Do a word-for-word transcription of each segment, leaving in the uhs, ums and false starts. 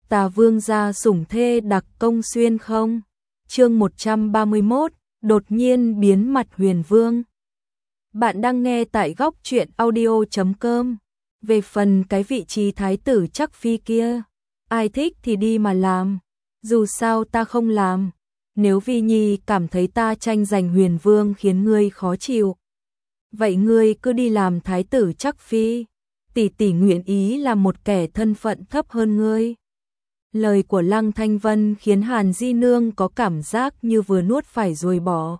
Tà vương gia sủng thê đặc công xuyên không? Chương một trăm ba mươi mốt, đột nhiên biến mặt Huyền Vương. Bạn đang nghe tại góc truyện audio chấm com. Về phần cái vị trí thái tử chắc phi kia, ai thích thì đi mà làm, dù sao ta không làm. Nếu Vi Nhi cảm thấy ta tranh giành Huyền Vương khiến ngươi khó chịu, vậy ngươi cứ đi làm thái tử chắc phi. Tỷ tỷ nguyện ý là một kẻ thân phận thấp hơn ngươi. Lời của Lăng Thanh Vân khiến Hàn Di Nương có cảm giác như vừa nuốt phải rồi bỏ.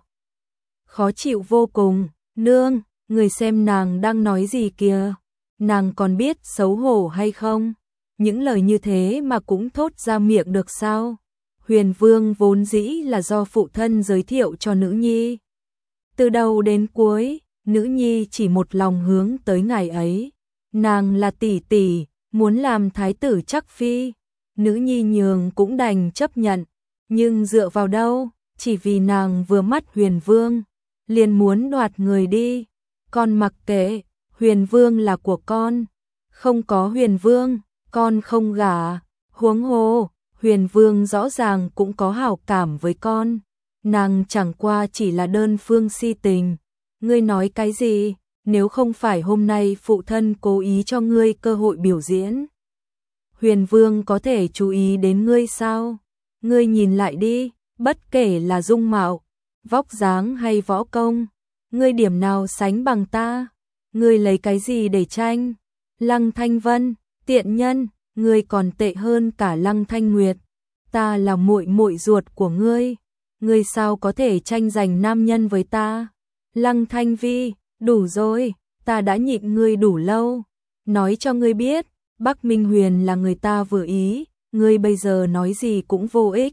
Khó chịu vô cùng. Nương, người xem nàng đang nói gì kìa? Nàng còn biết xấu hổ hay không? Những lời như thế mà cũng thốt ra miệng được sao? Huyền Vương vốn dĩ là do phụ thân giới thiệu cho nữ nhi. Từ đầu đến cuối, nữ nhi chỉ một lòng hướng tới ngài ấy. Nàng là tỷ tỷ, muốn làm thái tử chắc phi. Nữ nhi nhường cũng đành chấp nhận, nhưng dựa vào đâu, chỉ vì nàng vừa mắt Huyền Vương, liền muốn đoạt người đi. Con mặc kệ, Huyền Vương là của con, không có Huyền Vương, con không gả. Huống hồ, Huyền Vương rõ ràng cũng có hảo cảm với con, nàng chẳng qua chỉ là đơn phương si tình. Ngươi nói cái gì? Nếu không phải hôm nay phụ thân cố ý cho ngươi cơ hội biểu diễn, Huyền Vương có thể chú ý đến ngươi sao? Ngươi nhìn lại đi, bất kể là dung mạo, vóc dáng hay võ công, ngươi điểm nào sánh bằng ta? Ngươi lấy cái gì để tranh? Lăng Thanh Vân, tiện nhân, ngươi còn tệ hơn cả Lăng Thanh Nguyệt. Ta là muội muội ruột của ngươi, ngươi sao có thể tranh giành nam nhân với ta? Lăng Thanh Vi, đủ rồi, ta đã nhịn ngươi đủ lâu. Nói cho ngươi biết, Bắc Minh Huyền là người ta vừa ý, ngươi bây giờ nói gì cũng vô ích.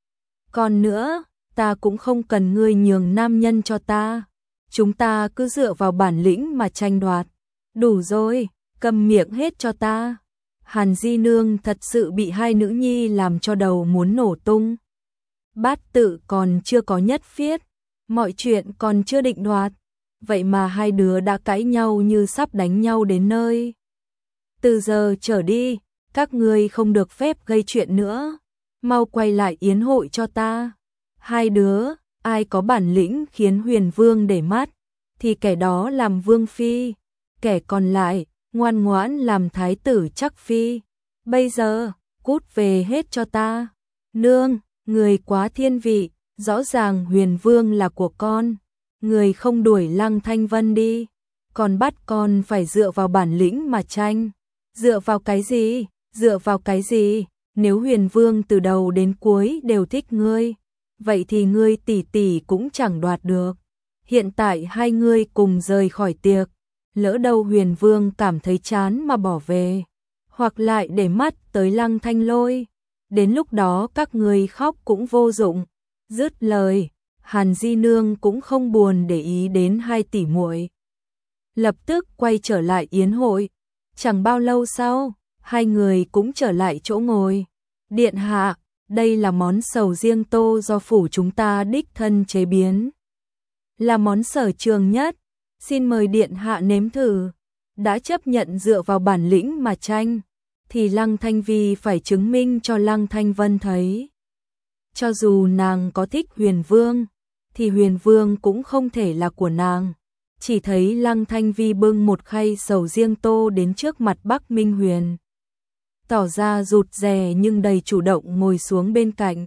Còn nữa, ta cũng không cần ngươi nhường nam nhân cho ta. Chúng ta cứ dựa vào bản lĩnh mà tranh đoạt. Đủ rồi, câm miệng hết cho ta. Hàn Di Nương thật sự bị hai nữ nhi làm cho đầu muốn nổ tung. Bát tự còn chưa có nhất phiết, mọi chuyện còn chưa định đoạt, vậy mà hai đứa đã cãi nhau như sắp đánh nhau đến nơi. Từ giờ trở đi, các ngươi không được phép gây chuyện nữa, mau quay lại yến hội cho ta. Hai đứa, ai có bản lĩnh khiến Huyền Vương để mắt, thì kẻ đó làm vương phi, kẻ còn lại, ngoan ngoãn làm thái tử chắc phi. Bây giờ, cút về hết cho ta. Nương, người quá thiên vị, rõ ràng Huyền Vương là của con, người không đuổi Lăng Thanh Vân đi, còn bắt con phải dựa vào bản lĩnh mà tranh. Dựa vào cái gì? Dựa vào cái gì? Nếu Huyền Vương từ đầu đến cuối đều thích ngươi, vậy thì ngươi tỷ tỷ cũng chẳng đoạt được. Hiện tại hai ngươi cùng rời khỏi tiệc, lỡ đâu Huyền Vương cảm thấy chán mà bỏ về, hoặc lại để mắt tới Lăng Thanh Lôi, đến lúc đó các ngươi khóc cũng vô dụng. Dứt lời, Hàn Di Nương cũng không buồn để ý đến hai tỷ muội, lập tức quay trở lại yến hội. Chẳng bao lâu sau, hai người cũng trở lại chỗ ngồi. Điện hạ, đây là món sầu riêng tô do phủ chúng ta đích thân chế biến, là món sở trường nhất, xin mời điện hạ nếm thử. Đã chấp nhận dựa vào bản lĩnh mà tranh, thì Lăng Thanh Vi phải chứng minh cho Lăng Thanh Vân thấy. Cho dù nàng có thích Huyền Vương, thì Huyền Vương cũng không thể là của nàng. Chỉ thấy Lăng Thanh Vi bưng một khay sầu riêng tô đến trước mặt Bắc Minh Huyền, tỏ ra rụt rè nhưng đầy chủ động ngồi xuống bên cạnh,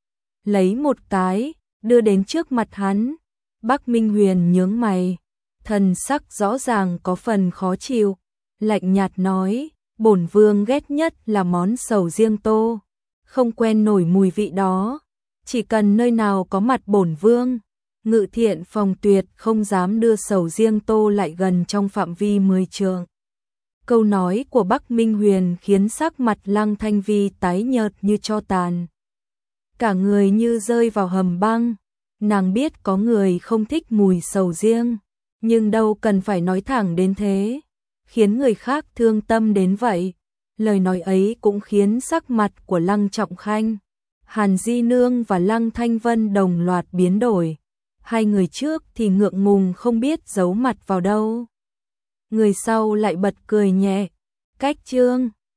lấy một cái, đưa đến trước mặt hắn. Bắc Minh Huyền nhướng mày, thần sắc rõ ràng có phần khó chịu, lạnh nhạt nói, bổn vương ghét nhất là món sầu riêng tô, không quen nổi mùi vị đó, chỉ cần nơi nào có mặt bổn vương, Ngự Thiện Phòng tuyệt không dám đưa sầu riêng tô lại gần trong phạm vi mười trượng. Câu nói của Bắc Minh Huyền khiến sắc mặt Lăng Thanh Vi tái nhợt như tro tàn, cả người như rơi vào hầm băng. Nàng biết có người không thích mùi sầu riêng, nhưng đâu cần phải nói thẳng đến thế, khiến người khác thương tâm đến vậy. Lời nói ấy cũng khiến sắc mặt của Lăng Trọng Khanh, Hàn Di Nương và Lăng Thanh Vân đồng loạt biến đổi. Hai người trước thì ngượng ngùng không biết giấu mặt vào đâu, người sau lại bật cười nhẹ. Cách chương